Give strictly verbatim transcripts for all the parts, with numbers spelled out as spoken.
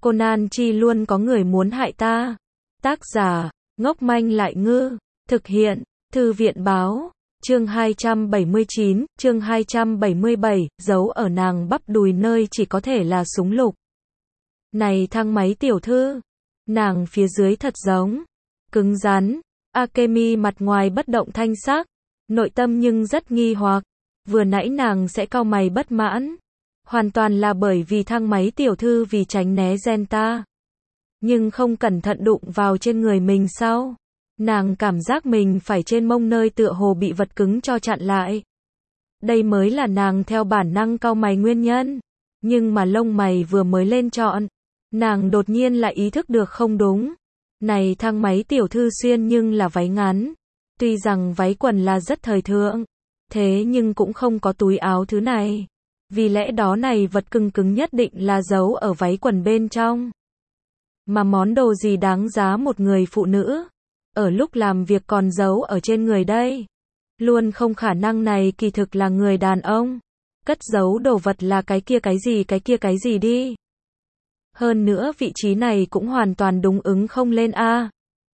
Conan chi luôn có người muốn hại ta. Tác giả, ngốc manh lại ngư. Thực hiện, Thư viện báo. Chương hai trăm bảy mươi chín, chương hai trăm bảy mươi bảy, giấu ở nàng bắp đùi nơi chỉ có thể là súng lục. Này thang máy tiểu thư, nàng phía dưới thật giống, cứng rắn. Akemi mặt ngoài bất động thanh sắc, nội tâm nhưng rất nghi hoặc. Vừa nãy nàng sẽ cau mày bất mãn, hoàn toàn là bởi vì thang máy tiểu thư vì tránh né Genta, nhưng không cẩn thận đụng vào trên người mình sau. Nàng cảm giác mình phải trên mông nơi tựa hồ bị vật cứng cho chặn lại. Đây mới là nàng theo bản năng cau mày nguyên nhân. Nhưng mà lông mày vừa mới lên trọn, nàng đột nhiên lại ý thức được không đúng. Này thang máy tiểu thư xuyên nhưng là váy ngắn. Tuy rằng váy quần là rất thời thượng, thế nhưng cũng không có túi áo thứ này. Vì lẽ đó này vật cứng cứng nhất định là giấu ở váy quần bên trong. Mà món đồ gì đáng giá một người phụ nữ ở lúc làm việc còn giấu ở trên người đây? Luôn không khả năng này kỳ thực là người đàn ông. Cất giấu đồ vật là cái kia cái gì cái kia cái gì đi. Hơn nữa vị trí này cũng hoàn toàn đúng ứng không lên a.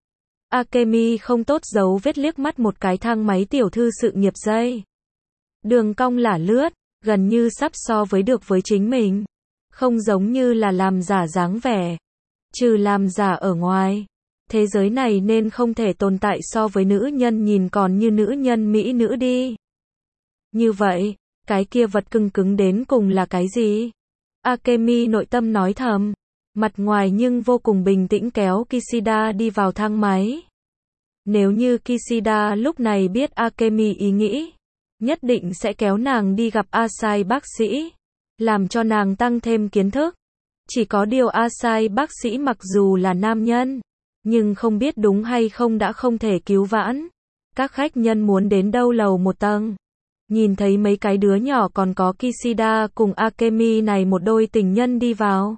Akemi không tốt giấu vết liếc mắt một cái thang máy tiểu thư sự nghiệp dây. Đường cong lả lướt, gần như sắp so với được với chính mình. Không giống như là làm giả dáng vẻ. Trừ làm giả ở ngoài, thế giới này nên không thể tồn tại so với nữ nhân nhìn còn như nữ nhân mỹ nữ đi. Như vậy, cái kia vật cứng cứng đến cùng là cái gì? Akemi nội tâm nói thầm, mặt ngoài nhưng vô cùng bình tĩnh kéo Kishida đi vào thang máy. Nếu như Kishida lúc này biết Akemi ý nghĩ, nhất định sẽ kéo nàng đi gặp Asai bác sĩ, làm cho nàng tăng thêm kiến thức. Chỉ có điều Asai bác sĩ mặc dù là nam nhân, nhưng không biết đúng hay không đã không thể cứu vãn. Các khách nhân muốn đến đâu lầu một tầng. Nhìn thấy mấy cái đứa nhỏ còn có Kishida cùng Akemi này một đôi tình nhân đi vào.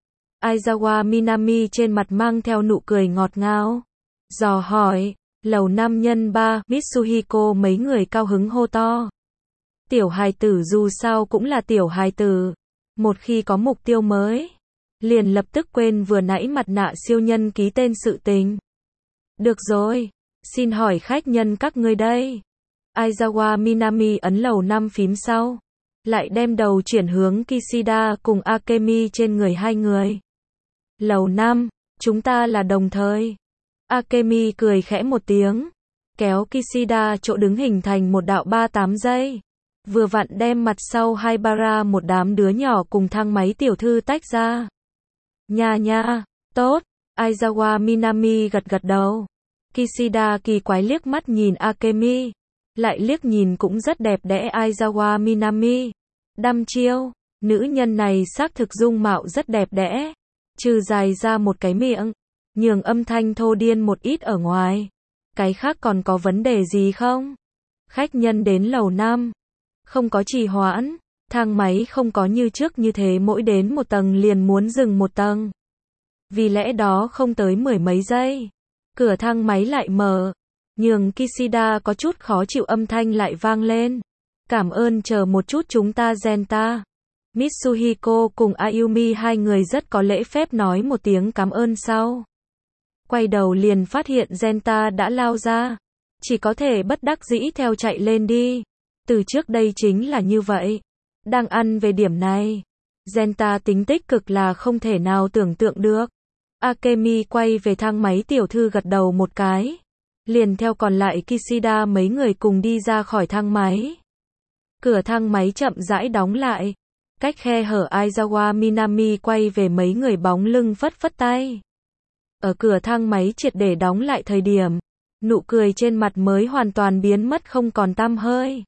Aizawa Minami trên mặt mang theo nụ cười ngọt ngào. Dò hỏi, lầu năm nhân ba, Mitsuhiko mấy người cao hứng hô to. Tiểu hài tử dù sao cũng là tiểu hài tử. Một khi có mục tiêu mới, liền lập tức quên vừa nãy mặt nạ siêu nhân ký tên sự tình. Được rồi, xin hỏi khách nhân các ngươi đây. Aizawa Minami ấn lầu năm phím sau, lại đem đầu chuyển hướng Kishida cùng Akemi trên người hai người. Lầu năm, chúng ta là đồng thời. Akemi cười khẽ một tiếng, kéo Kishida chỗ đứng hình thành một đạo ba tám giây. Vừa vặn đem mặt sau hai bara một đám đứa nhỏ cùng thang máy tiểu thư tách ra. Nha nha, tốt. Aizawa Minami gật gật đầu. Kishida kỳ quái liếc mắt nhìn Akemi, lại liếc nhìn cũng rất đẹp đẽ Aizawa Minami. Đăm chiêu, nữ nhân này xác thực dung mạo rất đẹp đẽ, trừ dài ra một cái miệng, nhường âm thanh thô điên một ít ở ngoài. Cái khác còn có vấn đề gì không? Khách nhân đến lầu năm, không có trì hoãn, thang máy không có như trước như thế mỗi đến một tầng liền muốn dừng một tầng. Vì lẽ đó không tới mười mấy giây, cửa thang máy lại mở, nhường Kishida có chút khó chịu âm thanh lại vang lên. Cảm ơn chờ một chút chúng ta Genta. Mitsuhiko cùng Ayumi hai người rất có lễ phép nói một tiếng cảm ơn sau. Quay đầu liền phát hiện Genta đã lao ra, chỉ có thể bất đắc dĩ theo chạy lên đi. Từ trước đây chính là như vậy. Đang ăn về điểm này, Genta tính tích cực là không thể nào tưởng tượng được. Akemi quay về thang máy tiểu thư gật đầu một cái, liền theo còn lại Kishida mấy người cùng đi ra khỏi thang máy. Cửa thang máy chậm rãi đóng lại, cách khe hở Aizawa Minami quay về mấy người bóng lưng phất phất tay. Ở cửa thang máy triệt để đóng lại thời điểm, nụ cười trên mặt mới hoàn toàn biến mất không còn tăm hơi.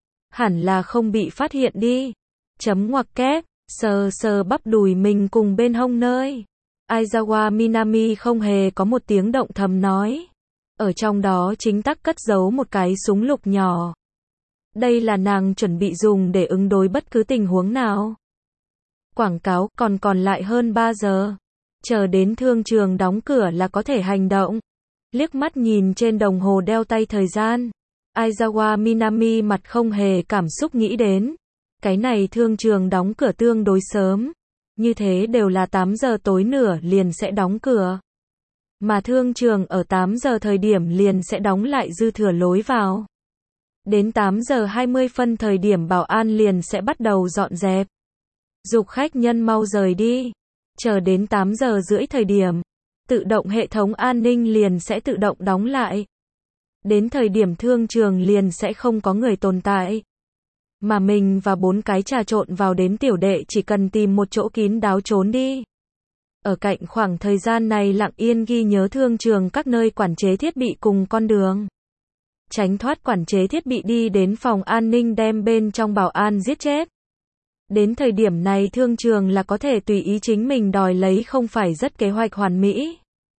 Hẳn là không bị phát hiện đi. Chấm ngoặc kép, sờ sờ bắp đùi mình cùng bên hông nơi. Aizawa Minami không hề có một tiếng động thầm nói. Ở trong đó chính tắc cất giấu một cái súng lục nhỏ. Đây là nàng chuẩn bị dùng để ứng đối bất cứ tình huống nào. Quảng cáo còn còn lại hơn ba giờ. Chờ đến thương trường đóng cửa là có thể hành động. Liếc mắt nhìn trên đồng hồ đeo tay thời gian, Aizawa Minami mặt không hề cảm xúc nghĩ đến. Cái này thương trường đóng cửa tương đối sớm. như thế đều là tám giờ tối nửa liền sẽ đóng cửa. Mà thương trường ở tám giờ thời điểm liền sẽ đóng lại dư thừa lối vào. Đến tám giờ hai mươi phân thời điểm bảo an liền sẽ bắt đầu dọn dẹp. Giục khách nhân mau rời đi. Chờ đến tám giờ rưỡi thời điểm, tự động hệ thống an ninh liền sẽ tự động đóng lại. Đến thời điểm thương trường liền sẽ không có người tồn tại. Mà mình và bốn cái trà trộn vào đến tiểu đệ chỉ cần tìm một chỗ kín đáo trốn đi. Ở cạnh khoảng thời gian này lặng yên ghi nhớ thương trường các nơi quản chế thiết bị cùng con đường. Tránh thoát quản chế thiết bị đi đến phòng an ninh đem bên trong bảo an giết chết. Đến thời điểm này thương trường là có thể tùy ý chính mình đòi lấy không phải rất kế hoạch hoàn mỹ.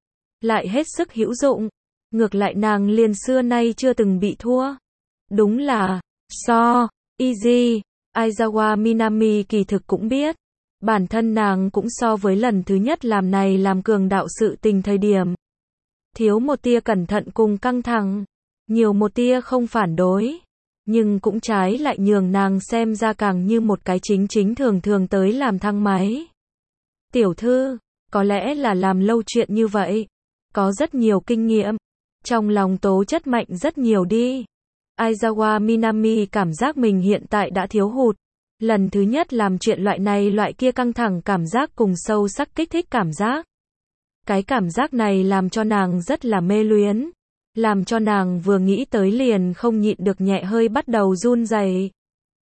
Lại hết sức hữu dụng. Ngược lại nàng liền xưa nay chưa từng bị thua. Đúng là, so, easy, Aizawa Minami kỳ thực cũng biết. Bản thân nàng cũng so với lần thứ nhất làm này làm cường đạo sự tình thời điểm. Thiếu một tia cẩn thận cùng căng thẳng. Nhiều một tia không phản đối. Nhưng cũng trái lại nhường nàng xem ra càng như một cái chính chính thường thường tới làm thang máy. Tiểu thư, có lẽ là làm lâu chuyện như vậy. Có rất nhiều kinh nghiệm. Trong lòng tố chất mạnh rất nhiều đi. Aizawa Minami cảm giác mình hiện tại đã thiếu hụt. Lần thứ nhất làm chuyện loại này loại kia căng thẳng cảm giác cùng sâu sắc kích thích cảm giác. Cái cảm giác này làm cho nàng rất là mê luyến. Làm cho nàng vừa nghĩ tới liền không nhịn được nhẹ hơi bắt đầu run rẩy.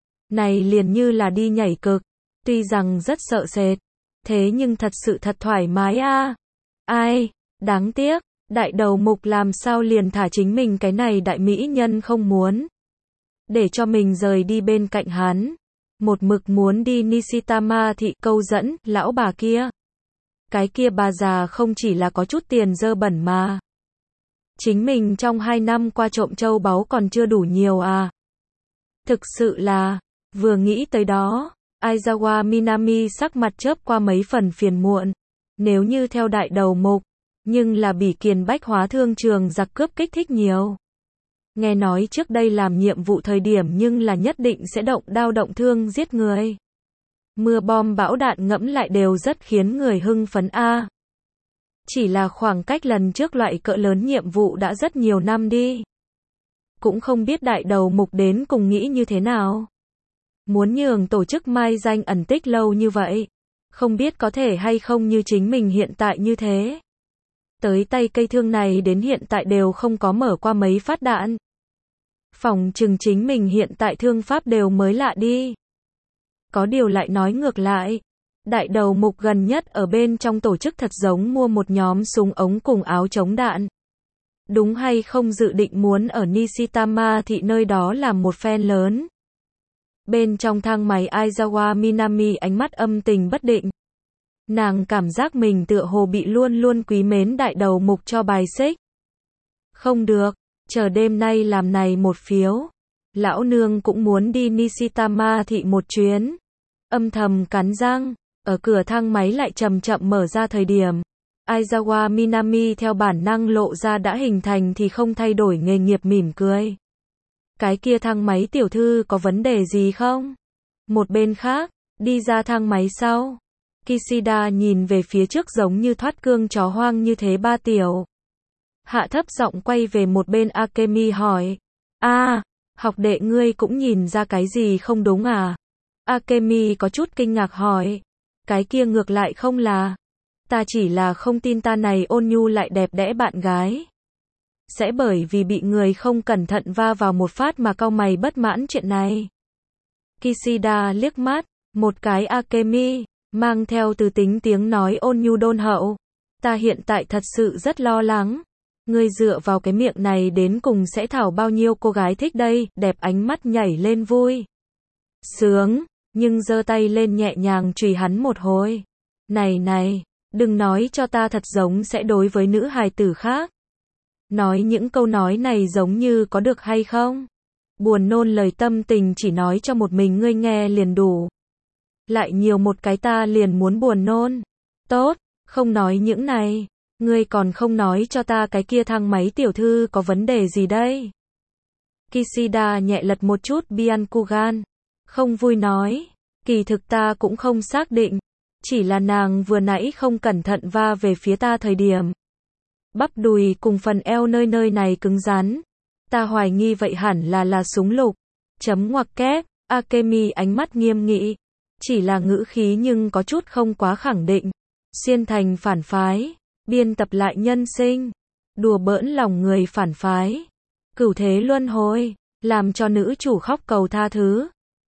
Này liền như là đi nhảy cực. Tuy rằng rất sợ sệt. Thế nhưng thật sự thật thoải mái a. À. Ai, đáng tiếc. Đại đầu mục làm sao liền thả chính mình cái này đại mỹ nhân không muốn. Để cho mình rời đi bên cạnh hắn. Một mực muốn đi Nishitama thị câu dẫn, lão bà kia. Cái kia bà già không chỉ là có chút tiền dơ bẩn mà. Chính mình trong hai năm qua trộm châu báu còn chưa đủ nhiều à. Thực sự là, vừa nghĩ tới đó, Aizawa Minami sắc mặt chớp qua mấy phần phiền muộn. Nếu như theo đại đầu mục, nhưng là bỉ kiền bách hóa thương trường giặc cướp kích thích nhiều. Nghe nói trước đây làm nhiệm vụ thời điểm nhưng là nhất định sẽ động đao động thương giết người. Mưa bom bão đạn ngẫm lại đều rất khiến người hưng phấn a. Chỉ là khoảng cách lần trước loại cỡ lớn nhiệm vụ đã rất nhiều năm đi. Cũng không biết đại đầu mục đến cùng nghĩ như thế nào. Muốn nhường tổ chức mai danh ẩn tích lâu như vậy. Không biết có thể hay không như chính mình hiện tại như thế. Tới tay cây thương này đến hiện tại đều không có mở qua mấy phát đạn. Phòng chừng chính mình hiện tại thương pháp đều mới lạ đi. Có điều lại nói ngược lại. Đại đầu mục gần nhất ở bên trong tổ chức thật giống mua một nhóm súng ống cùng áo chống đạn. Đúng hay không dự định muốn ở Nishitama thị nơi đó làm một phen lớn. Bên trong thang máy Aizawa Minami ánh mắt âm tình bất định. Nàng cảm giác mình tựa hồ bị luôn luôn quý mến đại đầu mục cho bài xích. Không được, chờ đêm nay làm này một phiếu. Lão nương cũng muốn đi Nishitama thị một chuyến. Âm thầm cắn răng, ở cửa thang máy lại chậm chậm mở ra thời điểm. Aizawa Minami theo bản năng lộ ra đã hình thành thì không thay đổi nghề nghiệp mỉm cười. Cái kia thang máy tiểu thư có vấn đề gì không? Một bên khác, đi ra thang máy sau. Kishida nhìn về phía trước giống như thoát cương chó hoang như thế ba tiểu. Hạ thấp giọng quay về một bên Akemi hỏi. a à, học đệ ngươi cũng nhìn ra cái gì không đúng à? Akemi có chút kinh ngạc hỏi. Cái kia ngược lại không là. Ta chỉ là không tin ta này ôn nhu lại đẹp đẽ bạn gái. Sẽ bởi vì bị người không cẩn thận va vào một phát mà cau mày bất mãn chuyện này. Kishida liếc mắt, một cái Akemi. Mang theo từ tính tiếng nói ôn nhu đôn hậu. Ta hiện tại thật sự rất lo lắng. Ngươi dựa vào cái miệng này đến cùng sẽ thảo bao nhiêu cô gái thích đây, đẹp ánh mắt nhảy lên vui. Sướng, nhưng giơ tay lên nhẹ nhàng chùy hắn một hồi. Này này, đừng nói cho ta thật giống sẽ đối với nữ hài tử khác. Nói những câu nói này giống như có được hay không? Buồn nôn lời tâm tình chỉ nói cho một mình ngươi nghe liền đủ. Lại nhiều một cái ta liền muốn buồn nôn. Tốt, không nói những này. Ngươi còn không nói cho ta cái kia thang máy tiểu thư có vấn đề gì đây? Kishida nhẹ lật một chút Byakugan. Không vui nói. Kỳ thực ta cũng không xác định. Chỉ là nàng vừa nãy không cẩn thận va về phía ta thời điểm. Bắp đùi cùng phần eo nơi nơi này cứng rắn. Ta hoài nghi vậy hẳn là là súng lục. Chấm ngoặc kép, Akemi ánh mắt nghiêm nghị. Chỉ là ngữ khí nhưng có chút không quá khẳng định. Xuyên thành phản phái. Biên tập lại nhân sinh. Đùa bỡn lòng người phản phái. Cửu thế luân hồi. Làm cho nữ chủ khóc cầu tha thứ.